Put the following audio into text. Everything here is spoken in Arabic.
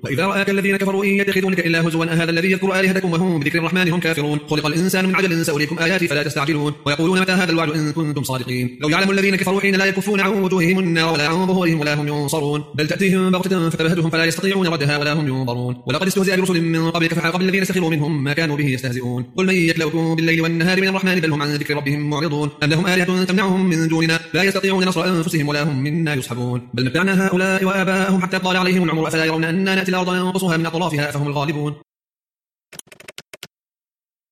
وإذا رآك الذين كفروا إن يتخذونك إلا هزوا أهذا الذي يذكر آلهتكم وهم بذكر الرحمن هم كافرون. خلق الإنسان من عجل سأريكم آياتي فلا تستعجلون ويقولون متى هذا الوعد إن كنتم صادقين. لو يعلم الذين كفروا حين لا يكفون عن وجوههم النار ولا عن ظهورهم ولا هم ينصرون بل تأتيهم بغتة فتبهتهم فلا يستطيعون ردها ولا هم ينظرون. ولقد استهزئ برسل من قبلك فحاق بالذين سخروا منهم ما كانوا به يستهزئون. قل من يكلؤكم بالليل والنهار من الرحمن بل هم عن ذكر ربهم معرضون أم لهم آلهة تمنعهم من دوننا لا يستطيعون نصر أنفسهم ولا هم منا يصحبون. بل متعنا هؤلاء وآباءهم حتى طال عليهم العمر أفلا يرون أننا نأتي الأرض ننقصها من أطرافها فهم الغالبون.